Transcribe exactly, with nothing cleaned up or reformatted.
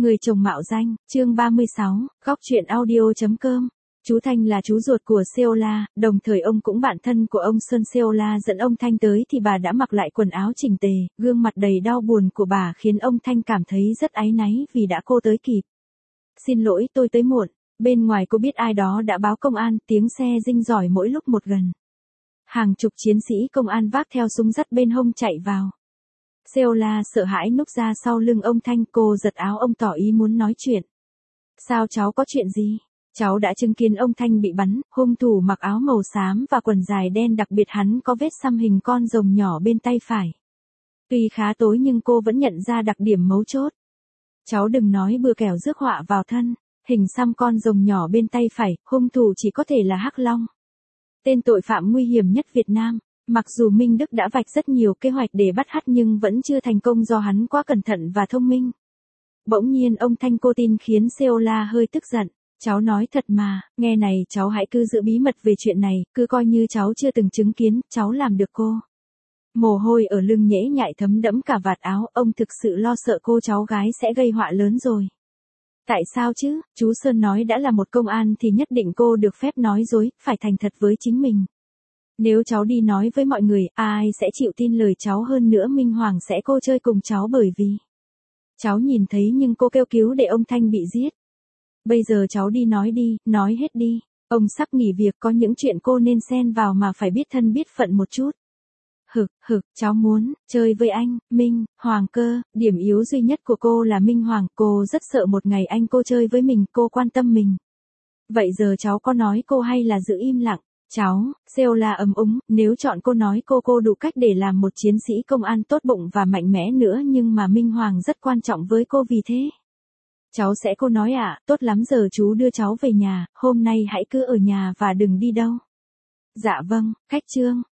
Người chồng mạo danh, chương ba mươi sáu, góc chuyện audio.com. Chú Thanh là chú ruột của Seola, đồng thời ông cũng bạn thân của ông Sơn. Seola dẫn ông Thanh tới thì bà đã mặc lại quần áo chỉnh tề, gương mặt đầy đau buồn của bà khiến ông Thanh cảm thấy rất áy náy vì đã cô tới kịp. Xin lỗi, tôi tới muộn. Bên ngoài cô biết ai đó đã báo công an, tiếng xe rinh rỏi mỗi lúc một gần. Hàng chục chiến sĩ công an vác theo súng dắt bên hông chạy vào. Seola sợ hãi núp ra sau lưng ông Thanh, cô giật áo ông tỏ ý muốn nói chuyện. Sao cháu, có chuyện gì? Cháu đã chứng kiến ông Thanh bị bắn, hung thủ mặc áo màu xám và quần dài đen, đặc biệt hắn có vết xăm hình con rồng nhỏ bên tay phải. Tuy khá tối nhưng cô vẫn nhận ra đặc điểm mấu chốt. Cháu đừng nói bừa kẻo rước họa vào thân. Hình xăm con rồng nhỏ bên tay phải, hung thủ chỉ có thể là Hắc Long, tên tội phạm nguy hiểm nhất Việt Nam. Mặc dù Minh Đức đã vạch rất nhiều kế hoạch để bắt Hắc nhưng vẫn chưa thành công do hắn quá cẩn thận và thông minh. Bỗng nhiên ông Thanh cô tin khiến Seola hơi tức giận. Cháu nói thật mà, nghe này, cháu hãy cứ giữ bí mật về chuyện này, cứ coi như cháu chưa từng chứng kiến, cháu làm được cô. Mồ hôi ở lưng nhễ nhại thấm đẫm cả vạt áo, ông thực sự lo sợ cô cháu gái sẽ gây họa lớn rồi. Tại sao chứ, chú Sơn nói đã là một công an thì nhất định cô được phép nói dối, phải thành thật với chính mình. Nếu cháu đi nói với mọi người, ai sẽ chịu tin lời cháu, hơn nữa Minh Hoàng sẽ cô chơi cùng cháu bởi vì cháu nhìn thấy nhưng cô kêu cứu để ông Thanh bị giết. Bây giờ cháu đi nói đi, nói hết đi. Ông sắp nghỉ việc, có những chuyện cô nên xen vào mà phải biết thân biết phận một chút. Hực, hực, cháu muốn chơi với anh, Minh Hoàng cơ, điểm yếu duy nhất của cô là Minh Hoàng, cô rất sợ một ngày anh cô chơi với mình, cô quan tâm mình. Vậy giờ cháu có nói cô hay là giữ im lặng? Cháu, Seola ấm úng, nếu chọn cô nói cô cô đủ cách để làm một chiến sĩ công an tốt bụng và mạnh mẽ nữa, nhưng mà Minh Hoàng rất quan trọng với cô, vì thế. Cháu sẽ, cô nói ạ, à, tốt lắm, giờ chú đưa cháu về nhà, hôm nay hãy cứ ở nhà và đừng đi đâu. Dạ vâng, khách trương.